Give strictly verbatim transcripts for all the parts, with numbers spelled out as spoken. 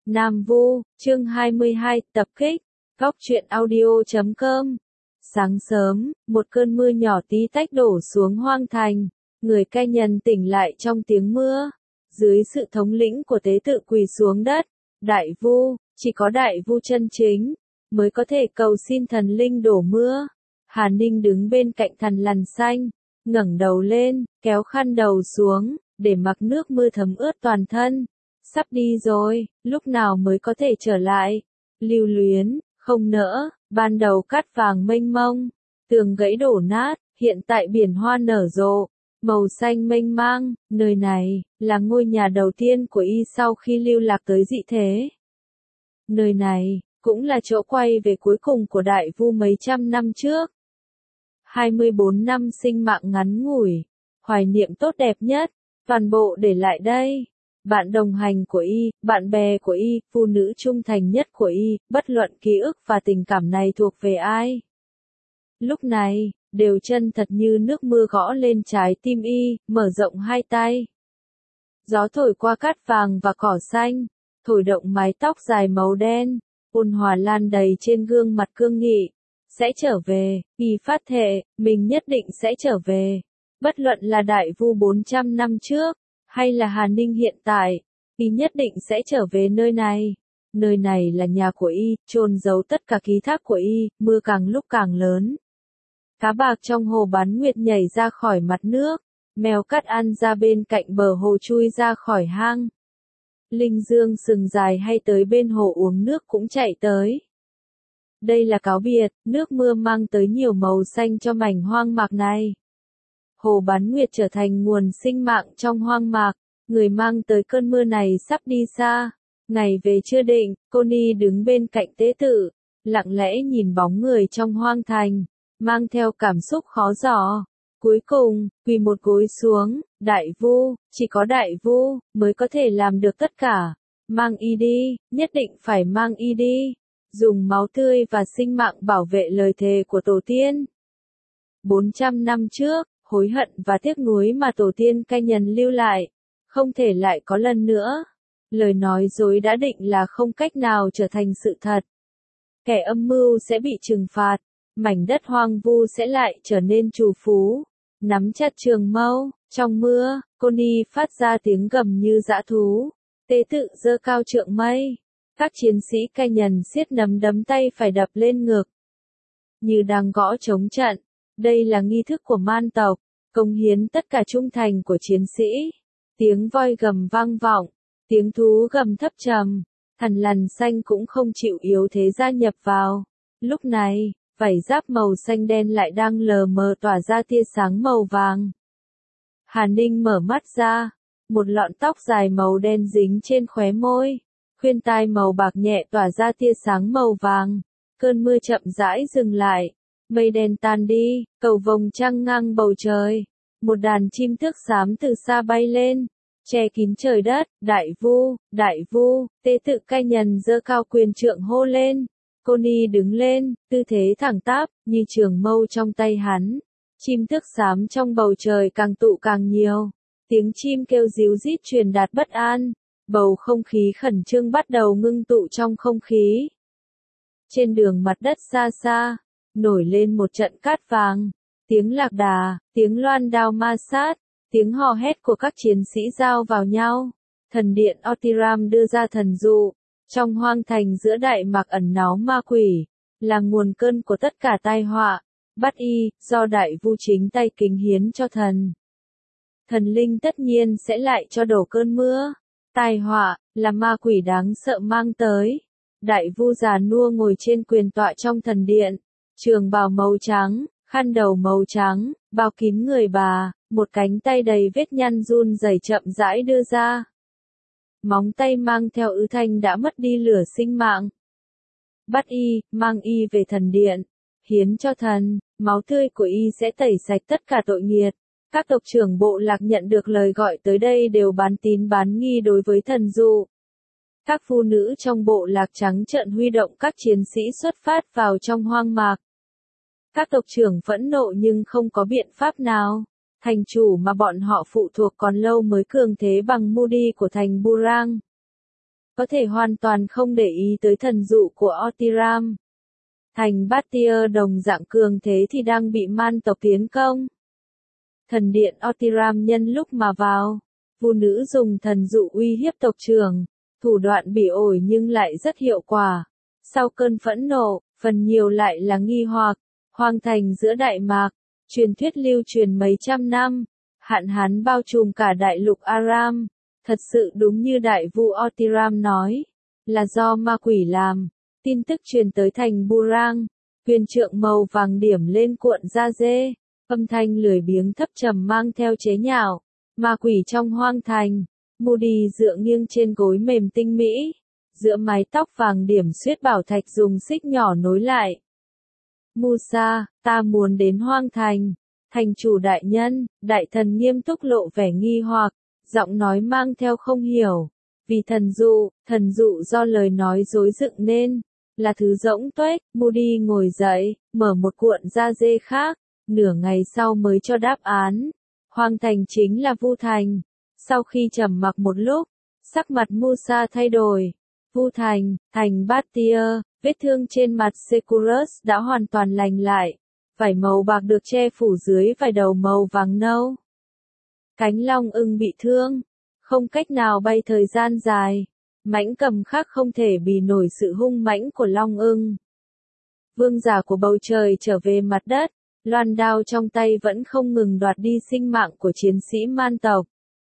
Nam Vu, chương hai mươi hai, tập kích, góc truyện audio chấm com. Sáng sớm, một cơn mưa nhỏ tí tách đổ xuống hoang thành, người cai nhân tỉnh lại trong tiếng mưa. Dưới sự thống lĩnh của tế tự quỳ xuống đất, Đại Vu, chỉ có Đại Vu chân chính, mới có thể cầu xin thần linh đổ mưa. Hà Ninh đứng bên cạnh thần lằn xanh, ngẩng đầu lên, kéo khăn đầu xuống, để mặc nước mưa thấm ướt toàn thân. Sắp đi rồi, lúc nào mới có thể trở lại? Lưu luyến, không nỡ, ban đầu cát vàng mênh mông, tường gãy đổ nát, hiện tại biển hoa nở rộ, màu xanh mênh mang, nơi này, là ngôi nhà đầu tiên của y sau khi lưu lạc tới dị thế. Nơi này, cũng là chỗ quay về cuối cùng của Đại Vu mấy trăm năm trước. hai mươi bốn năm sinh mạng ngắn ngủi, hoài niệm tốt đẹp nhất, toàn bộ để lại đây. Bạn đồng hành của y, bạn bè của y, phụ nữ trung thành nhất của y, bất luận ký ức và tình cảm này thuộc về ai. Lúc này, đều chân thật như nước mưa gõ lên trái tim y, mở rộng hai tay. Gió thổi qua cát vàng và cỏ xanh, thổi động mái tóc dài màu đen, ôn hòa lan đầy trên gương mặt cương nghị. Sẽ trở về, y phát thệ, mình nhất định sẽ trở về. Bất luận là Đại Vu bốn trăm năm trước, hay là Hà Ninh hiện tại, y nhất định sẽ trở về nơi này. Nơi này là nhà của y, chôn giấu tất cả ký thác của y, mưa càng lúc càng lớn. Cá bạc trong hồ bán nguyệt nhảy ra khỏi mặt nước, mèo cắt ăn ra bên cạnh bờ hồ chui ra khỏi hang. Linh dương sừng dài hay tới bên hồ uống nước cũng chạy tới. Đây là cáo biệt, nước mưa mang tới nhiều màu xanh cho mảnh hoang mạc này. Hồ bán nguyệt trở thành nguồn sinh mạng trong hoang mạc, người mang tới cơn mưa này sắp đi xa. Ngày về chưa định, cô Ni đứng bên cạnh tế tự, lặng lẽ nhìn bóng người trong hoang thành, mang theo cảm xúc khó giỏ. Cuối cùng, quỳ một gối xuống, Đại Vu, chỉ có Đại Vu, mới có thể làm được tất cả. Mang y đi, nhất định phải mang y đi. Dùng máu tươi và sinh mạng bảo vệ lời thề của tổ tiên. bốn trăm năm trước, hối hận và tiếc nuối mà tổ tiên cai nhân lưu lại, không thể lại có lần nữa. Lời nói dối đã định là không cách nào trở thành sự thật. Kẻ âm mưu sẽ bị trừng phạt, mảnh đất hoang vu sẽ lại trở nên trù phú. Nắm chặt trường mâu, trong mưa, cô Ni phát ra tiếng gầm như dã thú. Tế tự giơ cao trượng mây. Các chiến sĩ cai nhân siết nắm đấm tay phải đập lên ngực, như đang gõ trống trận. Đây là nghi thức của man tộc, cống hiến tất cả trung thành của chiến sĩ. Tiếng voi gầm vang vọng, tiếng thú gầm thấp trầm, thần lằn xanh cũng không chịu yếu thế gia nhập vào. Lúc này, vảy giáp màu xanh đen lại đang lờ mờ tỏa ra tia sáng màu vàng. Hà Ninh mở mắt ra, một lọn tóc dài màu đen dính trên khóe môi. Khuyên tai màu bạc nhẹ tỏa ra tia sáng màu vàng. Cơn mưa chậm rãi dừng lại. Mây đen tan đi, cầu vồng trăng ngang bầu trời. Một đàn chim tước xám từ xa bay lên, che kín trời đất. Đại Vu, Đại Vu, tế tự cai nhân giơ cao quyền trượng hô lên. Cô Ni đứng lên, tư thế thẳng tắp, như trường mâu trong tay hắn. Chim tước xám trong bầu trời càng tụ càng nhiều. Tiếng chim kêu ríu rít truyền đạt bất an. Bầu không khí khẩn trương bắt đầu ngưng tụ trong không khí. Trên đường mặt đất xa xa, nổi lên một trận cát vàng. Tiếng lạc đà, tiếng loan đao ma sát, tiếng hò hét của các chiến sĩ giao vào nhau. Thần điện Otiram đưa ra thần dụ. Trong hoang thành giữa đại mạc ẩn náu ma quỷ, là nguồn cơn của tất cả tai họa. Bắt y, do Đại Vu chính tay kính hiến cho thần. Thần linh tất nhiên sẽ lại cho đổ cơn mưa. Tai họa, là ma quỷ đáng sợ mang tới. Đại Vu già nua ngồi trên quyền tọa trong thần điện. Trường bào màu trắng, khăn đầu màu trắng, bao kín người bà, một cánh tay đầy vết nhăn run rẩy chậm rãi đưa ra. Móng tay mang theo ứ thanh đã mất đi lửa sinh mạng. Bắt y, mang y về thần điện. Hiến cho thần, máu tươi của y sẽ tẩy sạch tất cả tội nghiệt. Các tộc trưởng bộ lạc nhận được lời gọi tới đây đều bán tín bán nghi đối với thần dụ. Các phụ nữ trong bộ lạc trắng trợn huy động các chiến sĩ xuất phát vào trong hoang mạc. Các tộc trưởng phẫn nộ nhưng không có biện pháp nào. Thành chủ mà bọn họ phụ thuộc còn lâu mới cường thế bằng Moody của thành Burang. có thể hoàn toàn không để ý tới thần dụ của Otiram. Thành Batia đồng dạng cường thế thì đang bị man tộc tiến công. Thần điện Otiram nhân lúc mà vào, vu nữ dùng thần dụ uy hiếp tộc trưởng, thủ đoạn bỉ ổi nhưng lại rất hiệu quả. Sau cơn phẫn nộ, phần nhiều lại là nghi hoặc, hoang thành giữa Đại Mạc, truyền thuyết lưu truyền mấy trăm năm, hạn hán bao trùm cả đại lục Aram, thật sự đúng như đại vu Otiram nói, là do ma quỷ làm. Tin tức truyền tới thành Burang, huyền trượng màu vàng điểm lên cuộn da dê, âm thanh lười biếng thấp trầm mang theo chế nhạo, ma quỷ trong hoang thành. Moody dựa nghiêng trên gối mềm tinh mỹ, giữa mái tóc vàng điểm xuyết bảo thạch dùng xích nhỏ nối lại. Musa, ta muốn đến hoang thành. Thành chủ đại nhân, đại thần nghiêm túc lộ vẻ nghi hoặc, giọng nói mang theo không hiểu. Vì thần dụ, thần dụ do lời nói dối dựng nên, là thứ rỗng tuếch. Moody ngồi dậy, mở một cuộn da dê khác, nửa ngày sau mới cho đáp án. Hoang thành chính là Vu thành. Sau khi trầm mặc một lúc, sắc mặt Musa thay đổi. Vu thành, thành Batia, vết thương trên mặt Securus đã hoàn toàn lành lại. Vảy màu bạc được che phủ dưới vải đầu màu vàng nâu. Cánh long ưng bị thương, không cách nào bay thời gian dài. Mãnh cầm khác không thể bì nổi sự hung mãnh của long ưng. Vương giả của bầu trời trở về mặt đất, loan đao trong tay vẫn không ngừng đoạt đi sinh mạng của chiến sĩ man tộc.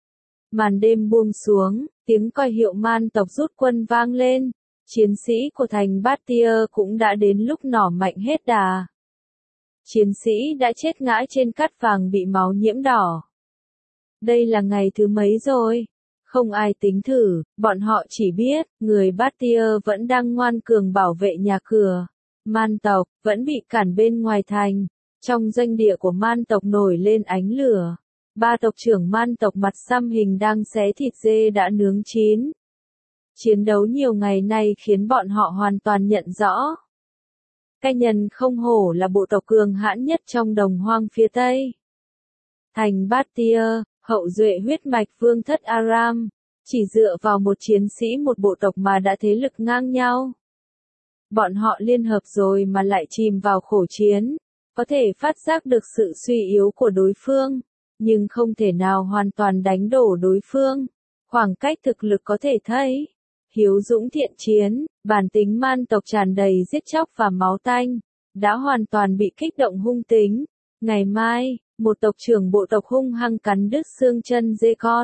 Màn đêm buông xuống, tiếng còi hiệu man tộc rút quân vang lên. Chiến sĩ của thành Batia cũng đã đến lúc nỏ mạnh hết đà. Chiến sĩ đã chết ngã trên cát vàng bị máu nhiễm đỏ. Đây là ngày thứ mấy rồi? Không ai tính thử, bọn họ chỉ biết, người Batia vẫn đang ngoan cường bảo vệ nhà cửa. Man tộc, vẫn bị cản bên ngoài thành. Trong doanh địa của man tộc nổi lên ánh lửa. Ba tộc trưởng man tộc mặt xăm hình đang xé thịt dê đã nướng chín. Chiến đấu nhiều ngày nay khiến bọn họ hoàn toàn nhận rõ. Cái nhân không hổ là bộ tộc cường hãn nhất trong đồng hoang phía Tây. Thành Batia, hậu duệ huyết mạch vương thất Aram, chỉ dựa vào một chiến sĩ một bộ tộc mà đã thế lực ngang nhau. Bọn họ liên hợp rồi mà lại chìm vào khổ chiến, có thể phát giác được sự suy yếu của đối phương, nhưng không thể nào hoàn toàn đánh đổ đối phương. Khoảng cách thực lực có thể thấy. Hiếu dũng thiện chiến, bản tính man tộc tràn đầy giết chóc và máu tanh, đã hoàn toàn bị kích động hung tính. Ngày mai, một tộc trưởng bộ tộc hung hăng cắn đứt xương chân dê con.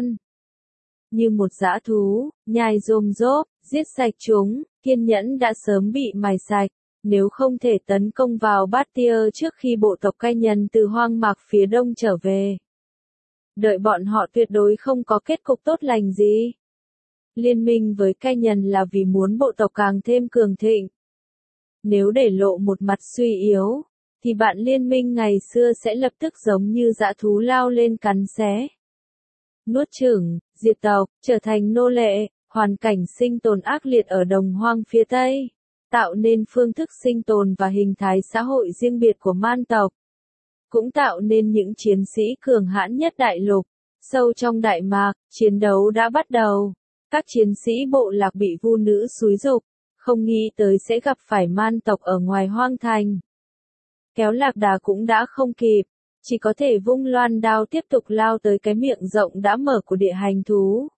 Như một dã thú, nhai rôm rốp, giết sạch chúng, kiên nhẫn đã sớm bị mài sạch. Nếu không thể tấn công vào Batia trước khi bộ tộc cai nhân từ hoang mạc phía đông trở về, đợi bọn họ tuyệt đối không có kết cục tốt lành gì. Liên minh với cai nhân là vì muốn bộ tộc càng thêm cường thịnh. Nếu để lộ một mặt suy yếu, thì bạn liên minh ngày xưa sẽ lập tức giống như dã thú lao lên cắn xé. Nuốt chửng, diệt tộc, trở thành nô lệ, hoàn cảnh sinh tồn ác liệt ở đồng hoang phía Tây, tạo nên phương thức sinh tồn và hình thái xã hội riêng biệt của man tộc. Cũng tạo nên những chiến sĩ cường hãn nhất đại lục. Sâu trong Đại Mạc, chiến đấu đã bắt đầu. Các chiến sĩ bộ lạc bị vu nữ xúi giục, không nghĩ tới sẽ gặp phải man tộc ở ngoài hoang thành. Kéo lạc đà cũng đã không kịp, chỉ có thể vung loan đao tiếp tục lao tới cái miệng rộng đã mở của địa hành thú.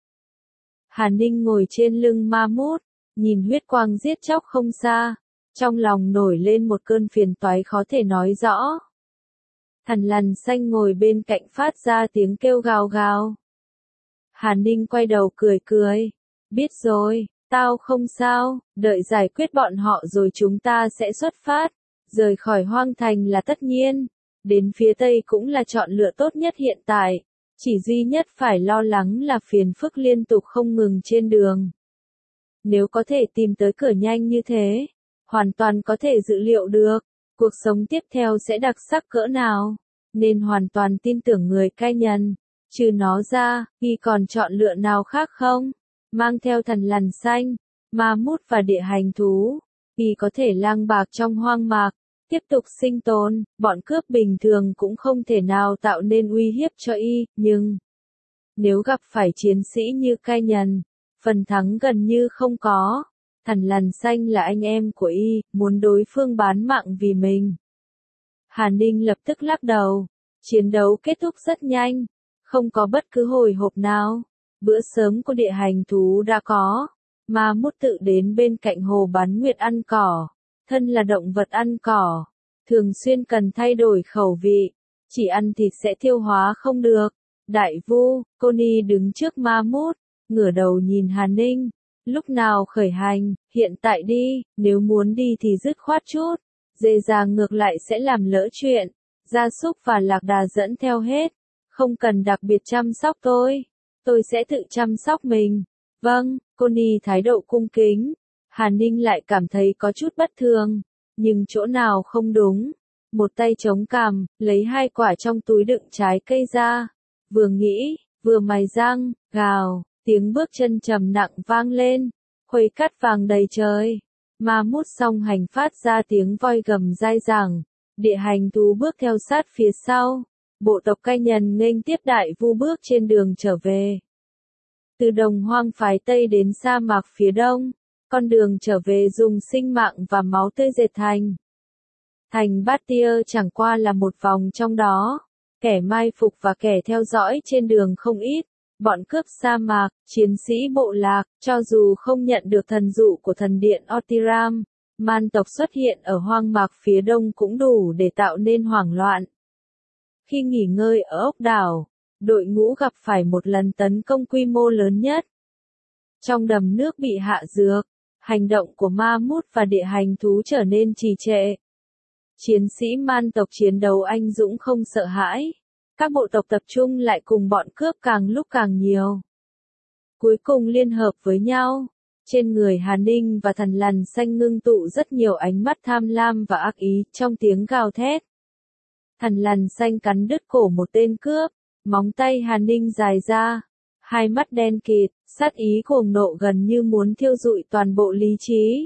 Hà Ninh ngồi trên lưng ma mút, nhìn huyết quang giết chóc không xa, trong lòng nổi lên một cơn phiền toái khó thể nói rõ. Thằn lằn xanh ngồi bên cạnh phát ra tiếng kêu gào gào. Hà Ninh quay đầu cười cười. Biết rồi, tao không sao, đợi giải quyết bọn họ rồi chúng ta sẽ xuất phát. Rời khỏi hoang thành là tất nhiên. Đến phía Tây cũng là chọn lựa tốt nhất hiện tại. Chỉ duy nhất phải lo lắng là phiền phức liên tục không ngừng trên đường. Nếu có thể tìm tới cửa nhanh như thế, hoàn toàn có thể dự liệu được, cuộc sống tiếp theo sẽ đặc sắc cỡ nào, nên hoàn toàn tin tưởng người cai nhân. Trừ nó ra, y còn chọn lựa nào khác không? Mang theo thần lằn xanh, ma mút và địa hành thú, y có thể lang bạc trong hoang mạc, tiếp tục sinh tồn, bọn cướp bình thường cũng không thể nào tạo nên uy hiếp cho y, nhưng nếu gặp phải chiến sĩ như cai nhân, phần thắng gần như không có. Thằn Lằn Xanh là anh em của y, muốn đối phương bán mạng vì mình. Hà Ninh lập tức lắc đầu. Chiến đấu kết thúc rất nhanh, không có bất cứ hồi hộp nào. Bữa sớm của địa hành thú đã có. Ma Mút tự đến bên cạnh hồ bán nguyệt ăn cỏ. Thân là động vật ăn cỏ, thường xuyên cần thay đổi khẩu vị. Chỉ ăn thịt sẽ tiêu hóa không được. Đại Vu, Connie đứng trước Ma Mút, ngửa đầu nhìn Hà Ninh. Lúc nào khởi hành, hiện tại đi, nếu muốn đi thì dứt khoát chút. Dê già ngược lại sẽ làm lỡ chuyện. Gia súc và lạc đà dẫn theo hết. Không cần đặc biệt chăm sóc tôi. Tôi sẽ tự chăm sóc mình. Vâng, Connie thái độ cung kính. Hà Ninh lại cảm thấy có chút bất thường. Nhưng chỗ nào không đúng. Một tay chống cằm, lấy hai quả trong túi đựng trái cây ra. Vừa nghĩ, vừa mài răng, gào, tiếng bước chân trầm nặng vang lên. Khuấy cát vàng đầy trời. Ma Mút song hành phát ra tiếng voi gầm dai dẳng. Địa hành thú bước theo sát phía sau. Bộ tộc cai nhân nghênh tiếp Đại Vu bước trên đường trở về. Từ đồng hoang phái Tây đến sa mạc phía đông, con đường trở về dùng sinh mạng và máu tươi dệt thành. Thành Bát Tia chẳng qua là một vòng trong đó. Kẻ mai phục và kẻ theo dõi trên đường không ít. Bọn cướp sa mạc, chiến sĩ bộ lạc, cho dù không nhận được thần dụ của thần điện Otiram, man tộc xuất hiện ở hoang mạc phía đông cũng đủ để tạo nên hoảng loạn. Khi nghỉ ngơi ở ốc đảo, đội ngũ gặp phải một lần tấn công quy mô lớn nhất. Trong đầm nước bị hạ dược, hành động của Ma Mút và địa hành thú trở nên trì trệ. Chiến sĩ man tộc chiến đấu anh dũng không sợ hãi. Các bộ tộc tập trung lại cùng bọn cướp càng lúc càng nhiều. Cuối cùng liên hợp với nhau. Trên người Hà Ninh và Thằn Lằn Xanh ngưng tụ rất nhiều ánh mắt tham lam và ác ý trong tiếng gào thét. Thằn Lằn Xanh cắn đứt cổ một tên cướp. Móng tay Hà Ninh dài ra. Hai mắt đen kịt, sát ý cuồng nộ gần như muốn thiêu rụi toàn bộ lý trí.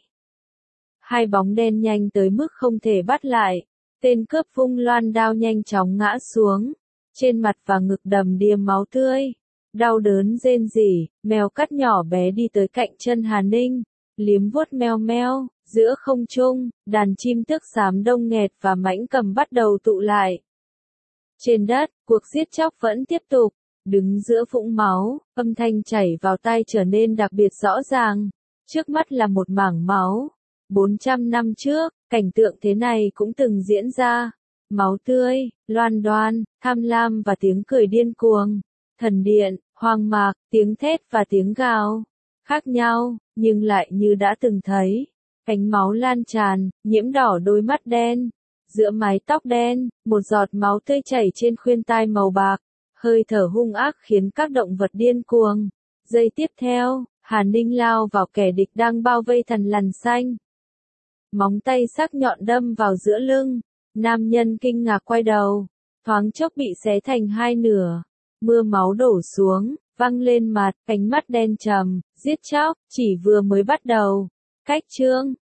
Hai bóng đen nhanh tới mức không thể bắt lại. Tên cướp vung loan đao nhanh chóng ngã xuống. Trên mặt và ngực đầm đìa máu tươi. Đau đớn rên rỉ, mèo cắt nhỏ bé đi tới cạnh chân Hà Ninh. Liếm vuốt meo meo, giữa không trung, đàn chim tước xám đông nghẹt và mãnh cầm bắt đầu tụ lại. Trên đất, cuộc giết chóc vẫn tiếp tục. Đứng giữa vũng máu, âm thanh chảy vào tai trở nên đặc biệt rõ ràng. Trước mắt là một mảng máu. bốn trăm năm trước, cảnh tượng thế này cũng từng diễn ra. Máu tươi, loan đoan, tham lam và tiếng cười điên cuồng. Thần điện, hoang mạc, tiếng thét và tiếng gào. Khác nhau, nhưng lại như đã từng thấy. Cánh máu lan tràn, nhiễm đỏ đôi mắt đen. Giữa mái tóc đen, một giọt máu tươi chảy trên khuyên tai màu bạc. Hơi thở hung ác khiến các động vật điên cuồng. Giây tiếp theo, Hà Ninh lao vào kẻ địch đang bao vây Thằn Lằn Xanh. Móng tay sắc nhọn đâm vào giữa lưng. Nam nhân kinh ngạc quay đầu. Thoáng chốc bị xé thành hai nửa. Mưa máu đổ xuống, văng lên mặt, cánh mắt đen trầm, giết chóc, chỉ vừa mới bắt đầu. Cách chương